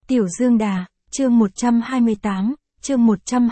Tiểu Dương Đà, chương 128, chương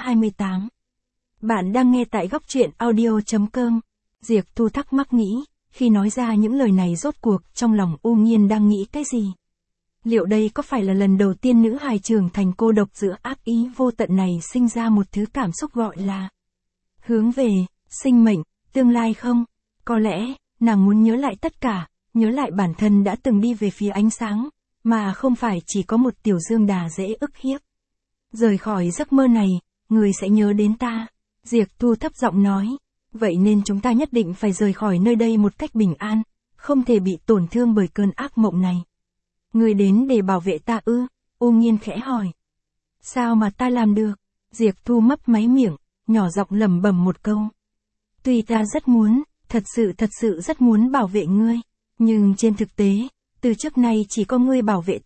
128. Bạn đang nghe tại góc truyện audio.com. Diệp Thu thắc mắc nghĩ, khi nói ra những lời này rốt cuộc trong lòng U Nhiên đang nghĩ cái gì? Liệu đây có phải là lần đầu tiên nữ hài trưởng thành cô độc giữa ác ý vô tận này sinh ra một thứ cảm xúc gọi là hướng về, sinh mệnh, tương lai không? Có lẽ, nàng muốn nhớ lại tất cả, nhớ lại bản thân đã từng đi về phía ánh sáng, mà không phải chỉ có một Tiểu Dương Đà dễ ức hiếp. Rời khỏi giấc mơ này, người sẽ nhớ đến ta. Diệp Thu thấp giọng nói, vậy nên chúng ta nhất định phải rời khỏi nơi đây một cách bình an, không thể bị tổn thương bởi cơn ác mộng này. Người đến để bảo vệ ta ư? U Nhiên khẽ hỏi. Sao mà ta làm được? Diệp Thu mấp máy miệng, nhỏ giọng lẩm bẩm một câu. Tuy ta rất muốn, thật sự rất muốn bảo vệ ngươi, nhưng trên thực tế, từ trước nay chỉ có ngươi bảo vệ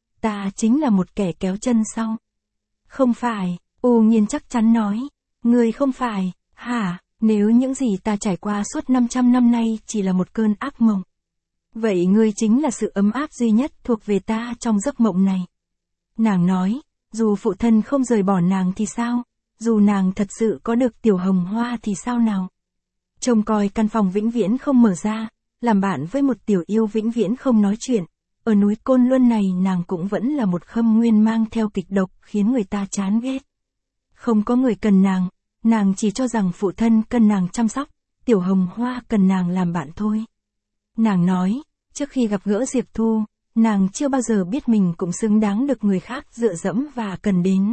ta chính là một kẻ kéo chân sau. Không phải, U Nhiên chắc chắn nói. Ngươi không phải, hả? Nếu những gì ta trải qua suốt 500 năm nay chỉ là một cơn ác mộng. Vậy ngươi chính là sự ấm áp duy nhất thuộc về ta trong giấc mộng này. Nàng nói, dù phụ thân không rời bỏ nàng thì sao? Dù nàng thật sự có được Tiểu Hồng Hoa thì sao nào? Trông coi căn phòng vĩnh viễn không mở ra, làm bạn với một tiểu yêu vĩnh viễn không nói chuyện. Ở núi Côn Luân này nàng cũng vẫn là một khâm nguyên mang theo kịch độc khiến người ta chán ghét. Không có người cần nàng chỉ cho rằng phụ thân cần nàng chăm sóc, Tiểu Hồng Hoa cần nàng làm bạn thôi. Nàng nói, trước khi gặp gỡ Diệp Thu, nàng chưa bao giờ biết mình cũng xứng đáng được người khác dựa dẫm và cần đến.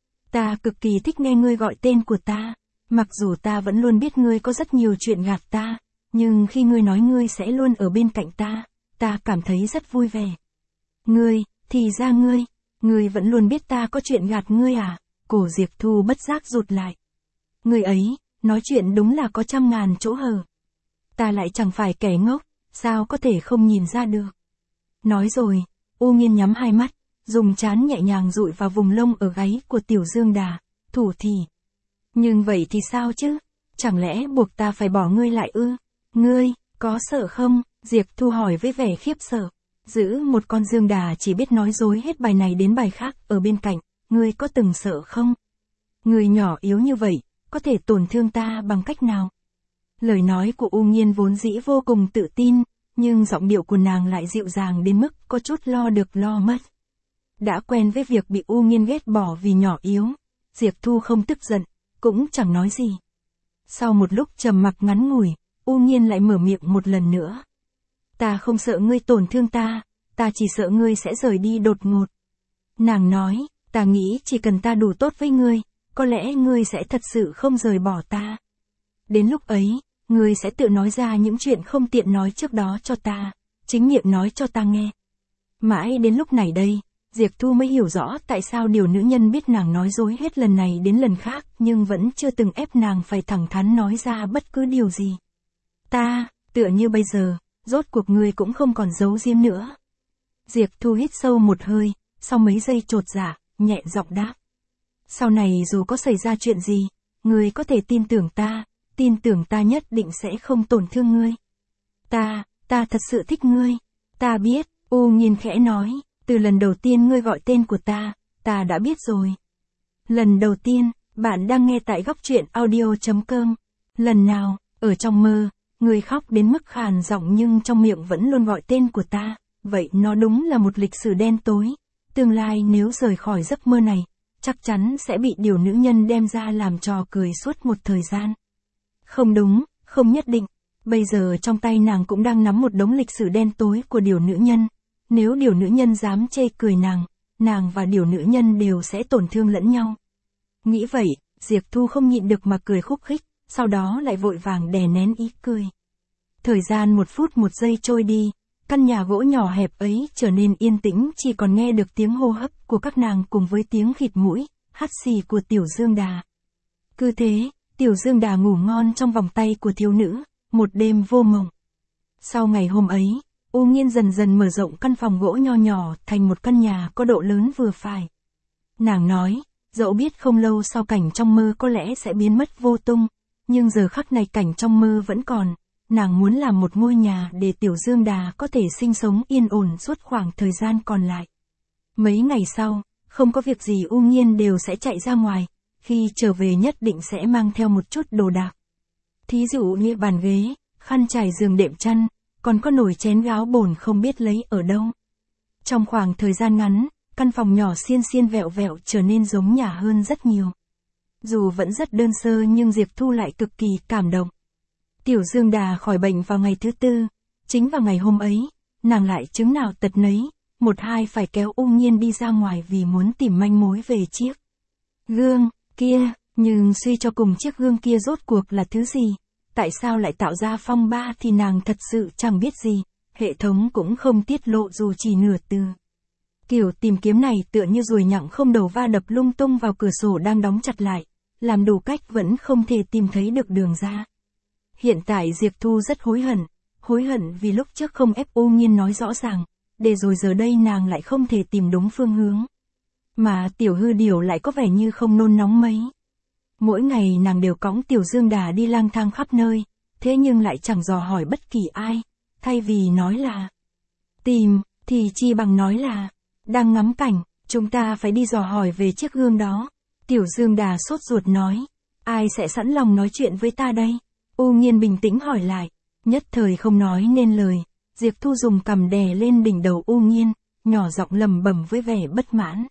Ta cực kỳ thích nghe ngươi gọi tên của ta, mặc dù ta vẫn luôn biết ngươi có rất nhiều chuyện gạt ta, nhưng khi ngươi nói ngươi sẽ luôn ở bên cạnh ta cảm thấy rất vui vẻ. Ngươi, thì ra ngươi vẫn luôn biết ta có chuyện gạt ngươi à? Cổ Diệp Thu bất giác rụt lại. Ngươi ấy, nói chuyện đúng là có trăm ngàn chỗ hở. Ta lại chẳng phải kẻ ngốc, sao có thể không nhìn ra được. Nói rồi, U Nhiên nhắm hai mắt, dùng trán nhẹ nhàng dụi vào vùng lông ở gáy của Tiểu Dương Đà, thủ thỉ. Nhưng vậy thì sao chứ? Chẳng lẽ buộc ta phải bỏ ngươi lại ư? Ngươi, có sợ không? Diệp Thu hỏi với vẻ khiếp sợ. Giữ một con Dương Đà chỉ biết nói dối hết bài này đến bài khác ở bên cạnh, ngươi có từng sợ không? Ngươi nhỏ yếu như vậy, có thể tổn thương ta bằng cách nào? Lời nói của U Nhiên vốn dĩ vô cùng tự tin, nhưng giọng điệu của nàng lại dịu dàng đến mức có chút lo được lo mất. Đã quen với việc bị U Nhiên ghét bỏ vì nhỏ yếu, Diệp Thu không tức giận, cũng chẳng nói gì. Sau một lúc trầm mặc ngắn ngủi, U Nhiên lại mở miệng một lần nữa. Ta không sợ ngươi tổn thương ta chỉ sợ ngươi sẽ rời đi đột ngột. Nàng nói, ta nghĩ chỉ cần ta đủ tốt với ngươi, có lẽ ngươi sẽ thật sự không rời bỏ ta. Đến lúc ấy, ngươi sẽ tự nói ra những chuyện không tiện nói trước đó cho ta, chính miệng nói cho ta nghe. Mãi đến lúc này đây, Diệp Thu mới hiểu rõ tại sao điều nữ nhân biết nàng nói dối hết lần này đến lần khác nhưng vẫn chưa từng ép nàng phải thẳng thắn nói ra bất cứ điều gì. Ta, tựa như bây giờ, rốt cuộc ngươi cũng không còn giấu giếm nữa. Diệp Thu hít sâu một hơi, sau mấy giây chột dạ, nhẹ giọng đáp. Sau này dù có xảy ra chuyện gì, ngươi có thể tin tưởng ta nhất định sẽ không tổn thương ngươi. Ta thật sự thích ngươi. Ta biết, U Nhiên khẽ nói, từ lần đầu tiên ngươi gọi tên của ta đã biết rồi. Lần đầu tiên, bạn đang nghe tại góc truyện audio.com. Lần nào, ở trong mơ, ngươi khóc đến mức khàn giọng nhưng trong miệng vẫn luôn gọi tên của ta, vậy nó đúng là một lịch sử đen tối. Tương lai nếu rời khỏi giấc mơ này, chắc chắn sẽ bị điều nữ nhân đem ra làm trò cười suốt một thời gian. Không đúng, không nhất định. Bây giờ trong tay nàng cũng đang nắm một đống lịch sử đen tối của điều nữ nhân. Nếu điều nữ nhân dám chê cười nàng và điều nữ nhân đều sẽ tổn thương lẫn nhau. Nghĩ vậy, Diệp Thu không nhịn được mà cười khúc khích, sau đó lại vội vàng đè nén ý cười. Thời gian 1 phút 1 giây trôi đi, căn nhà gỗ nhỏ hẹp ấy trở nên yên tĩnh, chỉ còn nghe được tiếng hô hấp của các nàng cùng với tiếng khịt mũi, hắt xì của Tiểu Dương Đà. Cứ thế, Tiểu Dương Đà ngủ ngon trong vòng tay của thiếu nữ, một đêm vô mộng. Sau ngày hôm ấy, U Nhiên dần dần mở rộng căn phòng gỗ nho nhỏ thành một căn nhà có độ lớn vừa phải. Nàng nói, dẫu biết không lâu sau cảnh trong mơ có lẽ sẽ biến mất vô tung, nhưng giờ khắc này cảnh trong mơ vẫn còn. Nàng muốn làm một ngôi nhà để Tiểu Dương Đà có thể sinh sống yên ổn suốt khoảng thời gian còn lại. Mấy ngày sau, không có việc gì U Nhiên đều sẽ chạy ra ngoài, khi trở về nhất định sẽ mang theo một chút đồ đạc. Thí dụ như bàn ghế, khăn trải giường đệm chăn, còn có nồi chén gáo bồn không biết lấy ở đâu. Trong khoảng thời gian ngắn, căn phòng nhỏ xiên xiên vẹo vẹo trở nên giống nhà hơn rất nhiều. Dù vẫn rất đơn sơ nhưng Diệp Thu lại cực kỳ cảm động. Tiểu Dương Đà khỏi bệnh vào ngày thứ 4, chính vào ngày hôm ấy, nàng lại chứng nào tật nấy, một hai phải kéo U Nhiên đi ra ngoài vì muốn tìm manh mối về chiếc gương kia, nhưng suy cho cùng chiếc gương kia rốt cuộc là thứ gì, tại sao lại tạo ra phong ba thì nàng thật sự chẳng biết gì, hệ thống cũng không tiết lộ dù chỉ nửa từ. Kiểu tìm kiếm này tựa như ruồi nhặng không đầu va đập lung tung vào cửa sổ đang đóng chặt lại, làm đủ cách vẫn không thể tìm thấy được đường ra. Hiện tại Diệp Thu rất hối hận vì lúc trước không ép U Nhiên nói rõ ràng, để rồi giờ đây nàng lại không thể tìm đúng phương hướng. Mà Tiểu Hư Điểu lại có vẻ như không nôn nóng mấy. Mỗi ngày nàng đều cõng Tiểu Dương Đà đi lang thang khắp nơi, thế nhưng lại chẳng dò hỏi bất kỳ ai, thay vì nói là tìm, thì chi bằng nói là đang ngắm cảnh, chúng ta phải đi dò hỏi về chiếc gương đó. Tiểu Dương Đà sốt ruột nói, ai sẽ sẵn lòng nói chuyện với ta đây? U Nhiên bình tĩnh hỏi lại, nhất thời không nói nên lời. Diệp Thu dùng cằm đè lên đỉnh đầu U Nhiên, nhỏ giọng lẩm bẩm với vẻ bất mãn.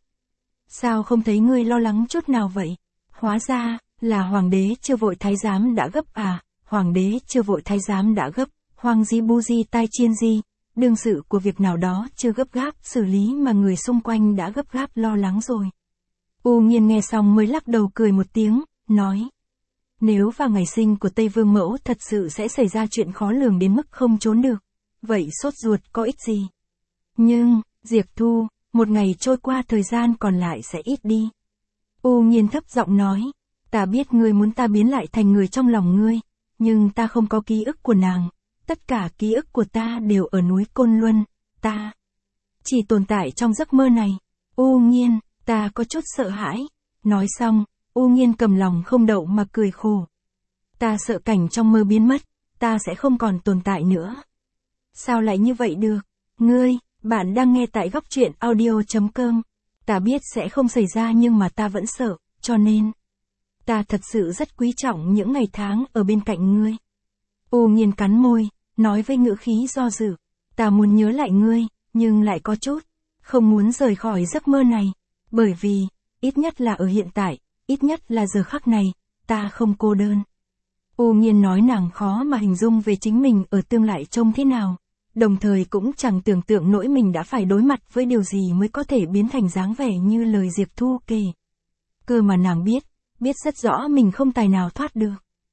Sao không thấy ngươi lo lắng chút nào vậy? Hóa ra, là hoàng đế chưa vội thái giám đã gấp à? Hoàng đế chưa vội thái giám đã gấp, hoàng di bu di tai chiên di, đương sự của việc nào đó chưa gấp gáp xử lý mà người xung quanh đã gấp gáp lo lắng rồi. U Nhiên nghe xong mới lắc đầu cười một tiếng, nói. Nếu vào ngày sinh của Tây Vương Mẫu thật sự sẽ xảy ra chuyện khó lường đến mức không trốn được, vậy sốt ruột có ích gì? Nhưng, Diệp Thu, một ngày trôi qua thời gian còn lại sẽ ít đi. U Nhiên thấp giọng nói, ta biết ngươi muốn ta biến lại thành người trong lòng ngươi, nhưng ta không có ký ức của nàng, tất cả ký ức của ta đều ở núi Côn Luân, ta chỉ tồn tại trong giấc mơ này. U Nhiên, ta có chút sợ hãi. Nói xong, U Nhiên cầm lòng không đậu mà cười khổ. Ta sợ cảnh trong mơ biến mất, ta sẽ không còn tồn tại nữa. Sao lại như vậy được? Ngươi, bạn đang nghe tại góc truyện audio.com. Ta biết sẽ không xảy ra nhưng mà ta vẫn sợ, cho nên ta thật sự rất quý trọng những ngày tháng ở bên cạnh ngươi. U Nhiên cắn môi, nói với ngữ khí do dự. Ta muốn nhớ lại ngươi, nhưng lại có chút không muốn rời khỏi giấc mơ này. Bởi vì, ít nhất là ở hiện tại, ít nhất là giờ khắc này, ta không cô đơn. U Nhiên nói nàng khó mà hình dung về chính mình ở tương lai trông thế nào, đồng thời cũng chẳng tưởng tượng nổi mình đã phải đối mặt với điều gì mới có thể biến thành dáng vẻ như lời Diệp Thu kể. Cơ mà nàng biết rất rõ mình không tài nào thoát được.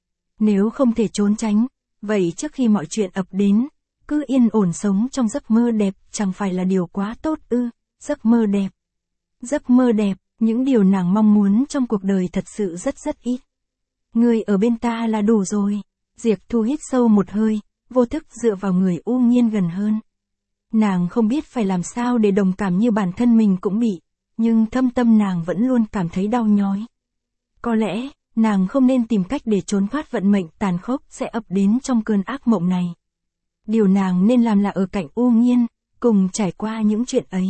Nếu không thể trốn tránh, vậy trước khi mọi chuyện ập đến, cứ yên ổn sống trong giấc mơ đẹp chẳng phải là điều quá tốt ư? Giấc mơ đẹp. Giấc mơ đẹp, những điều nàng mong muốn trong cuộc đời thật sự rất ít. Người ở bên ta là đủ rồi. Diệp Thu hít sâu một hơi, vô thức dựa vào người U Nhiên gần hơn. Nàng không biết phải làm sao để đồng cảm như bản thân mình cũng bị, nhưng thâm tâm nàng vẫn luôn cảm thấy đau nhói. Có lẽ, nàng không nên tìm cách để trốn thoát vận mệnh tàn khốc sẽ ập đến trong cơn ác mộng này. Điều nàng nên làm là ở cạnh U Nhiên, cùng trải qua những chuyện ấy.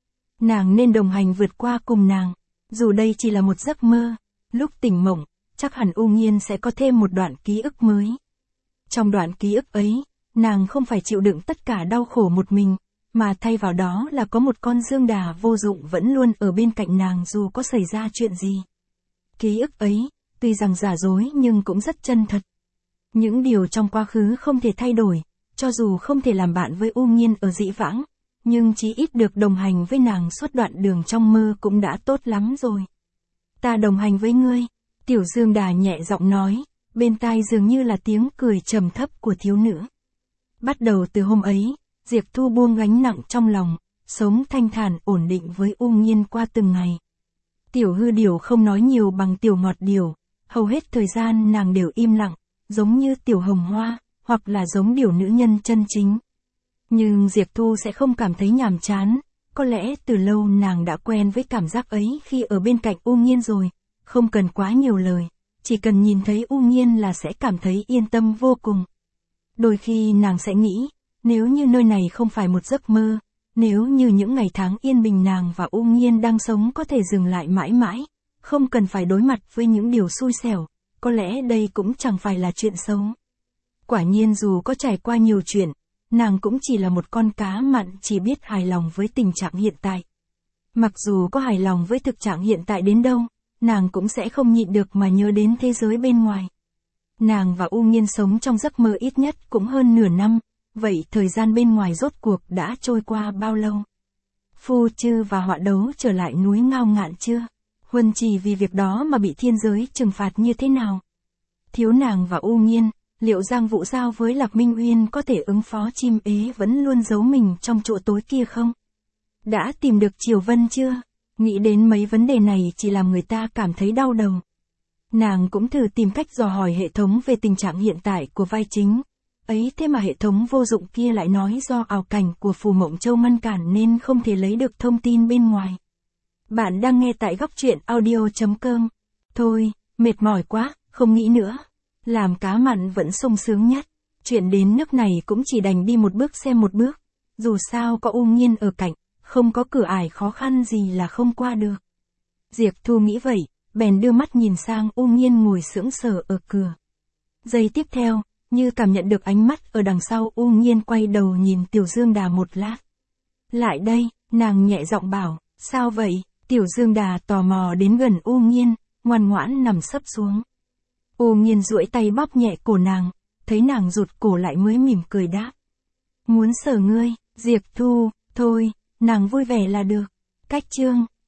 Nàng nên đồng hành vượt qua cùng nàng, dù đây chỉ là một giấc mơ, lúc tỉnh mộng, chắc hẳn U Nhiên sẽ có thêm một đoạn ký ức mới. Trong đoạn ký ức ấy, nàng không phải chịu đựng tất cả đau khổ một mình, mà thay vào đó là có một con Dương Đà vô dụng vẫn luôn ở bên cạnh nàng dù có xảy ra chuyện gì. Ký ức ấy, tuy rằng giả dối nhưng cũng rất chân thật. Những điều trong quá khứ không thể thay đổi, cho dù không thể làm bạn với U Nhiên ở dĩ vãng, nhưng chí ít được đồng hành với nàng suốt đoạn đường trong mơ cũng đã tốt lắm rồi. Ta đồng hành với ngươi, Tiểu Dương Đà nhẹ giọng nói, bên tai dường như là tiếng cười trầm thấp của thiếu nữ. Bắt đầu từ hôm ấy, Diệp Thu buông gánh nặng trong lòng, sống thanh thản ổn định với U Nhiên qua từng ngày. Tiểu Hư Điểu không nói nhiều bằng Tiểu Ngọt Điểu, hầu hết thời gian nàng đều im lặng, giống như Tiểu Hồng Hoa, hoặc là giống điểu nữ nhân chân chính. Nhưng Diệp Thu sẽ không cảm thấy nhàm chán, có lẽ từ lâu nàng đã quen với cảm giác ấy khi ở bên cạnh U Nhiên rồi, không cần quá nhiều lời, chỉ cần nhìn thấy U Nhiên là sẽ cảm thấy yên tâm vô cùng. Đôi khi nàng sẽ nghĩ, nếu như nơi này không phải một giấc mơ, Nếu như những ngày tháng yên bình nàng và U Nhiên đang sống có thể dừng lại mãi mãi, không cần phải đối mặt với những điều xui xẻo, có lẽ đây cũng chẳng phải là chuyện xấu. Quả nhiên dù có trải qua nhiều chuyện, nàng cũng chỉ là một con cá mặn chỉ biết hài lòng với tình trạng hiện tại. Mặc dù có hài lòng với thực trạng hiện tại đến đâu, nàng cũng sẽ không nhịn được mà nhớ đến thế giới bên ngoài. Nàng và U Nhiên sống trong giấc mơ ít nhất cũng hơn nửa năm, vậy thời gian bên ngoài rốt cuộc đã trôi qua bao lâu? Phu Chư và Họa Đấu trở lại núi Ngao Ngạn chưa? Huân Trì vì việc đó mà bị thiên giới trừng phạt như thế nào? Thiếu nàng và U Nhiên, liệu Giang Vũ Giao với Lạc Minh Uyên có thể ứng phó chim ế vẫn luôn giấu mình trong chỗ tối kia không? Đã tìm được Triều Vân chưa? Nghĩ đến mấy vấn đề này chỉ làm người ta cảm thấy đau đầu. Nàng cũng thử tìm cách dò hỏi hệ thống về tình trạng hiện tại của vai chính. Ấy thế mà hệ thống vô dụng kia lại nói do ảo cảnh của Phù Mộng Châu ngăn cản nên không thể lấy được thông tin bên ngoài. Bạn đang nghe tại góc truyện audio.com. Thôi, mệt mỏi quá, không nghĩ nữa. Làm cá mặn vẫn sung sướng nhất. Chuyện đến nước này cũng chỉ đành đi một bước xem một bước. Dù sao có U Nhiên ở cạnh, không có cửa ải khó khăn gì là không qua được. Diệp Thu nghĩ vậy, bèn đưa mắt nhìn sang U Nhiên ngồi sững sờ ở cửa. Giây tiếp theo, như cảm nhận được ánh mắt ở đằng sau, U Nhiên quay đầu nhìn Tiểu Dương Đà một lát. Lại đây, nàng nhẹ giọng bảo, sao vậy? Tiểu Dương Đà tò mò đến gần U Nhiên, ngoan ngoãn nằm sấp xuống. U Nhiên duỗi tay bóp nhẹ cổ nàng, thấy nàng rụt cổ lại mới mỉm cười đáp. Muốn sờ ngươi, Diệp Thu, thôi, nàng vui vẻ là được. Cách chương